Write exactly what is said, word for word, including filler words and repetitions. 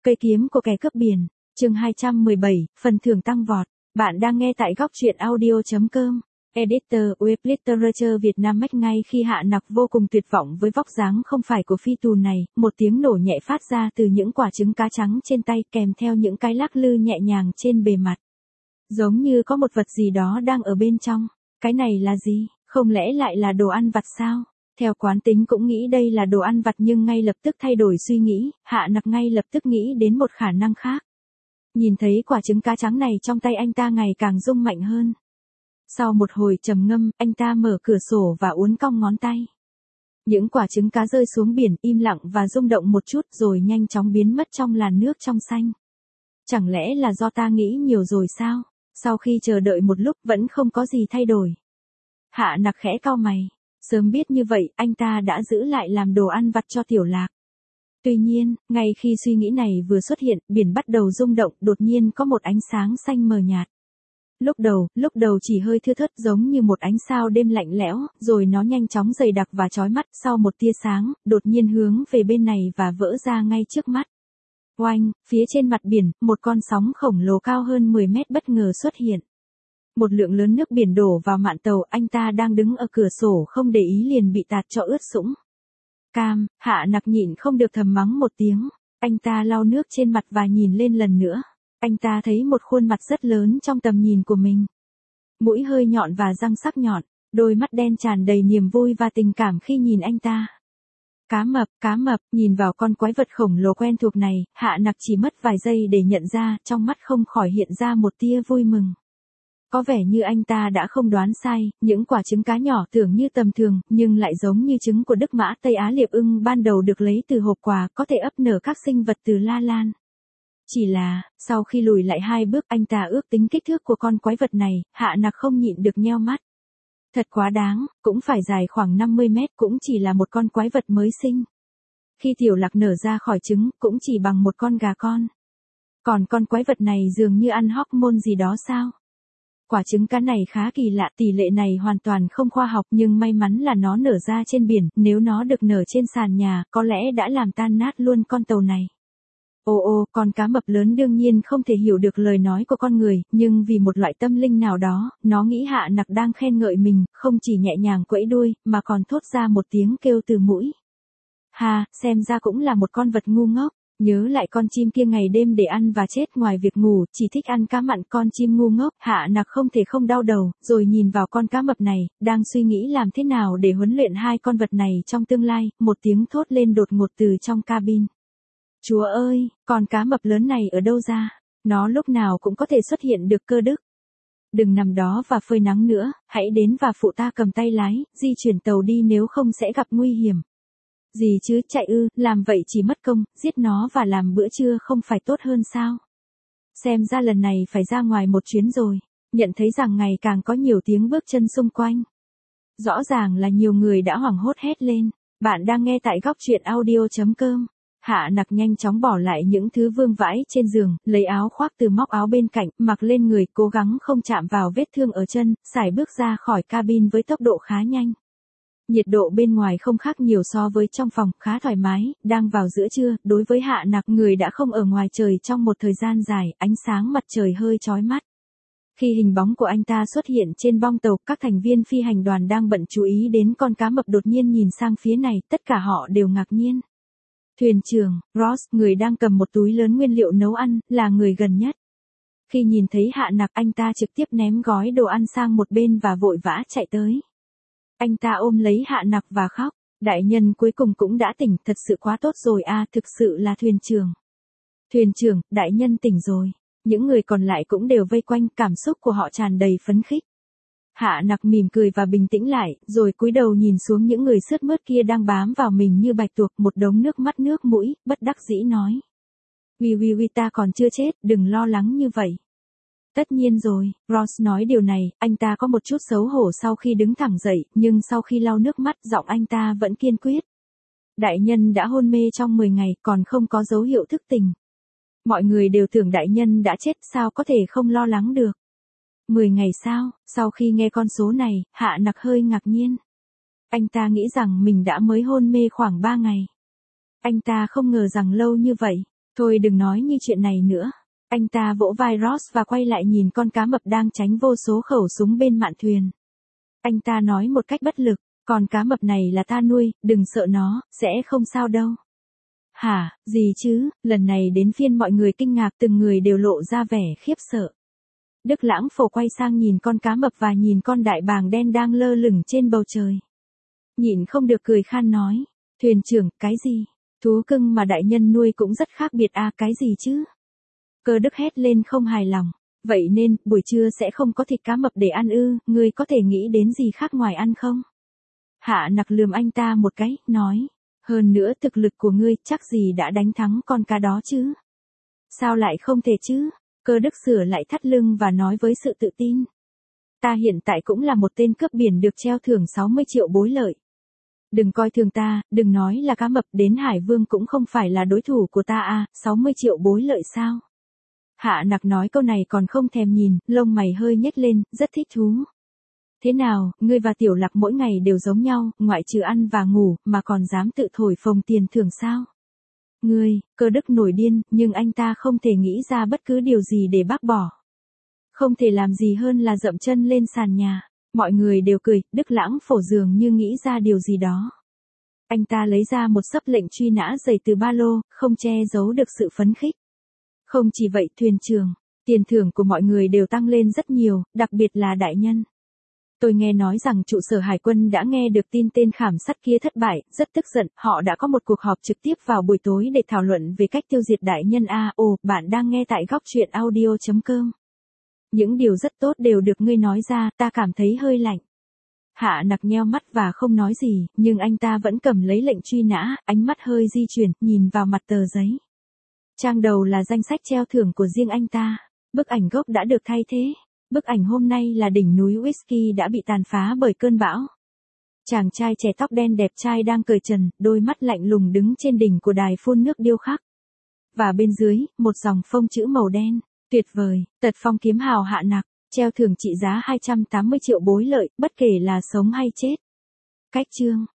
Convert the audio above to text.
Cây kiếm của kẻ cướp biển, chương hai trăm mười bảy, phần thưởng tăng vọt. Bạn đang nghe tại góc truyện audio chấm com. Editor Web Literature Việt Nam Mac. Ngay khi Hạ Nặc vô cùng tuyệt vọng với vóc dáng không phải của phi tù này, một tiếng nổ nhẹ phát ra từ những quả trứng cá trắng trên tay kèm theo những cái lắc lư nhẹ nhàng trên bề mặt. Giống như có một vật gì đó đang ở bên trong. Cái này là gì? Không lẽ lại là đồ ăn vặt sao? Theo quán tính cũng nghĩ đây là đồ ăn vặt nhưng ngay lập tức thay đổi suy nghĩ, Hạ Nặc ngay lập tức nghĩ đến một khả năng khác. Nhìn thấy quả trứng cá trắng này trong tay anh ta ngày càng rung mạnh hơn. Sau một hồi trầm ngâm, anh ta mở cửa sổ và uốn cong ngón tay. Những quả trứng cá rơi xuống biển im lặng và rung động một chút rồi nhanh chóng biến mất trong làn nước trong xanh. Chẳng lẽ là do ta nghĩ nhiều rồi sao? Sau khi chờ đợi một lúc vẫn không có gì thay đổi. Hạ Nặc khẽ cau mày. Sớm biết như vậy, anh ta đã giữ lại làm đồ ăn vặt cho Tiểu Lạc. Tuy nhiên, ngay khi suy nghĩ này vừa xuất hiện, biển bắt đầu rung động, đột nhiên có một ánh sáng xanh mờ nhạt. Lúc đầu, lúc đầu chỉ hơi thưa thớt giống như một ánh sao đêm lạnh lẽo, rồi nó nhanh chóng dày đặc và chói mắt, sau một tia sáng, đột nhiên hướng về bên này và vỡ ra ngay trước mắt. Oanh, phía trên mặt biển, một con sóng khổng lồ cao hơn mười mét bất ngờ xuất hiện. Một lượng lớn nước biển đổ vào mạn tàu, anh ta đang đứng ở cửa sổ không để ý liền bị tạt cho ướt sũng. Cam, Hạ Nặc nhịn không được thầm mắng một tiếng, anh ta lau nước trên mặt và nhìn lên lần nữa. Anh ta thấy một khuôn mặt rất lớn trong tầm nhìn của mình. Mũi hơi nhọn và răng sắc nhọn, đôi mắt đen tràn đầy niềm vui và tình cảm khi nhìn anh ta. Cá mập, cá mập, nhìn vào con quái vật khổng lồ quen thuộc này, Hạ Nặc chỉ mất vài giây để nhận ra, trong mắt không khỏi hiện ra một tia vui mừng. Có vẻ như anh ta đã không đoán sai, những quả trứng cá nhỏ tưởng như tầm thường, nhưng lại giống như trứng của Đức Mã Tây Á Liệp ưng ban đầu được lấy từ hộp quà, có thể ấp nở các sinh vật từ La Lan. Chỉ là, sau khi lùi lại hai bước anh ta ước tính kích thước của con quái vật này, Hạ Nặc không nhịn được nheo mắt. Thật quá đáng, cũng phải dài khoảng năm mươi mét, cũng chỉ là một con quái vật mới sinh. Khi Tiểu Lạc nở ra khỏi trứng, cũng chỉ bằng một con gà con. Còn con quái vật này dường như ăn hormone gì đó sao? Quả trứng cá này khá kỳ lạ, tỷ lệ này hoàn toàn không khoa học nhưng may mắn là nó nở ra trên biển, nếu nó được nở trên sàn nhà, có lẽ đã làm tan nát luôn con tàu này. Ô ô, con cá mập lớn đương nhiên không thể hiểu được lời nói của con người, nhưng vì một loại tâm linh nào đó, nó nghĩ Hạ Nặc đang khen ngợi mình, không chỉ nhẹ nhàng quẫy đuôi, mà còn thốt ra một tiếng kêu từ mũi. Ha, xem ra cũng là một con vật ngu ngốc. Nhớ lại con chim kia ngày đêm để ăn và chết ngoài việc ngủ, chỉ thích ăn cá mặn, con chim ngu ngốc, Hạ Nặc không thể không đau đầu, rồi nhìn vào con cá mập này, đang suy nghĩ làm thế nào để huấn luyện hai con vật này trong tương lai, một tiếng thốt lên đột ngột từ trong cabin. Chúa ơi, con cá mập lớn này ở đâu ra? Nó lúc nào cũng có thể xuất hiện được cơ đức. Đừng nằm đó và phơi nắng nữa, hãy đến và phụ ta cầm tay lái, di chuyển tàu đi nếu không sẽ gặp nguy hiểm. Gì chứ, chạy ư, làm vậy chỉ mất công, giết nó và làm bữa trưa không phải tốt hơn sao? Xem ra lần này phải ra ngoài một chuyến rồi, nhận thấy rằng ngày càng có nhiều tiếng bước chân xung quanh. Rõ ràng là nhiều người đã hoảng hốt hét lên, bạn đang nghe tại góc truyện audio chấm com. Hạ Nặc nhanh chóng bỏ lại những thứ vương vãi trên giường, lấy áo khoác từ móc áo bên cạnh, mặc lên người, cố gắng không chạm vào vết thương ở chân, sải bước ra khỏi cabin với tốc độ khá nhanh. Nhiệt độ bên ngoài không khác nhiều so với trong phòng, khá thoải mái, đang vào giữa trưa, đối với Hạ Nặc người đã không ở ngoài trời trong một thời gian dài, ánh sáng mặt trời hơi chói mắt. Khi hình bóng của anh ta xuất hiện trên bong tàu, các thành viên phi hành đoàn đang bận chú ý đến con cá mập đột nhiên nhìn sang phía này, tất cả họ đều ngạc nhiên. Thuyền trưởng, Ross, người đang cầm một túi lớn nguyên liệu nấu ăn, là người gần nhất. Khi nhìn thấy Hạ Nặc, anh ta trực tiếp ném gói đồ ăn sang một bên và vội vã chạy tới. Anh ta ôm lấy Hạ Nặc và khóc, đại nhân cuối cùng cũng đã tỉnh, thật sự quá tốt rồi à, thực sự là thuyền trưởng. Thuyền trưởng, đại nhân tỉnh rồi. Những người còn lại cũng đều vây quanh, cảm xúc của họ tràn đầy phấn khích. Hạ Nặc mỉm cười và bình tĩnh lại, rồi cúi đầu nhìn xuống những người sướt mướt kia đang bám vào mình như bạch tuộc, một đống nước mắt nước mũi, bất đắc dĩ nói. Wi wi wi, ta còn chưa chết, đừng lo lắng như vậy. Tất nhiên rồi, Ross nói điều này, anh ta có một chút xấu hổ sau khi đứng thẳng dậy, nhưng sau khi lau nước mắt, giọng anh ta vẫn kiên quyết. Đại nhân đã hôn mê trong mười ngày, còn không có dấu hiệu thức tỉnh. Mọi người đều tưởng đại nhân đã chết, sao có thể không lo lắng được. mười ngày sao? Sau khi nghe con số này, Hạ Nặc hơi ngạc nhiên. Anh ta nghĩ rằng mình đã mới hôn mê khoảng ba ngày. Anh ta không ngờ rằng lâu như vậy. Thôi đừng nói như chuyện này nữa. Anh ta vỗ vai Ross và quay lại nhìn con cá mập đang tránh vô số khẩu súng bên mạn thuyền. Anh ta nói một cách bất lực, con cá mập này là ta nuôi, đừng sợ nó, sẽ không sao đâu. Hả, gì chứ, lần này đến phiên mọi người kinh ngạc, từng người đều lộ ra vẻ khiếp sợ. Đức Lãng Phổ quay sang nhìn con cá mập và nhìn con đại bàng đen đang lơ lửng trên bầu trời. Nhịn không được cười khan nói, thuyền trưởng, cái gì? Thú cưng mà đại nhân nuôi cũng rất khác biệt à, cái gì chứ? Cơ Đức hét lên không hài lòng, vậy nên, buổi trưa sẽ không có thịt cá mập để ăn ư, ngươi có thể nghĩ đến gì khác ngoài ăn không? Hạ Nặc lườm anh ta một cái, nói, hơn nữa thực lực của ngươi chắc gì đã đánh thắng con cá đó chứ? Sao lại không thể chứ? Cơ Đức sửa lại thắt lưng và nói với sự tự tin. Ta hiện tại cũng là một tên cướp biển được treo thưởng sáu mươi triệu bối lợi. Đừng coi thường ta, đừng nói là cá mập, đến Hải Vương cũng không phải là đối thủ của ta à, sáu mươi triệu bối lợi sao? Hạ Nặc nói câu này còn không thèm nhìn, lông mày hơi nhếch lên, rất thích thú. Thế nào, ngươi và Tiểu Lạc mỗi ngày đều giống nhau, ngoại trừ ăn và ngủ, mà còn dám tự thổi phồng tiền thưởng sao? Ngươi, Cơ Đức nổi điên, nhưng anh ta không thể nghĩ ra bất cứ điều gì để bác bỏ. Không thể làm gì hơn là dậm chân lên sàn nhà. Mọi người đều cười, Đức Lãng Phổ dường như nghĩ ra điều gì đó. Anh ta lấy ra một xấp lệnh truy nã dày từ ba lô, không che giấu được sự phấn khích. Không chỉ vậy, thuyền trưởng, tiền thưởng của mọi người đều tăng lên rất nhiều, đặc biệt là đại nhân. Tôi nghe nói rằng trụ sở hải quân đã nghe được tin tên khảm sắt kia thất bại, rất tức giận, họ đã có một cuộc họp trực tiếp vào buổi tối để thảo luận về cách tiêu diệt đại nhân a. Ồ, bạn đang nghe tại góc truyện audio chấm com. Những điều rất tốt đều được ngươi nói ra, ta cảm thấy hơi lạnh. Hạ Nặc nheo mắt và không nói gì, nhưng anh ta vẫn cầm lấy lệnh truy nã, ánh mắt hơi di chuyển, nhìn vào mặt tờ giấy. Trang đầu là danh sách treo thưởng của riêng anh ta. Bức ảnh gốc đã được thay thế. Bức ảnh hôm nay là đỉnh núi Whisky đã bị tàn phá bởi cơn bão. Chàng trai trẻ tóc đen đẹp trai đang cởi trần, đôi mắt lạnh lùng đứng trên đỉnh của đài phun nước điêu khắc. Và bên dưới, một dòng phông chữ màu đen. Tuyệt vời, Tật Phong kiếm hào Hạ Nặc, treo thưởng trị giá hai trăm tám mươi triệu bối lợi, bất kể là sống hay chết. Cách chương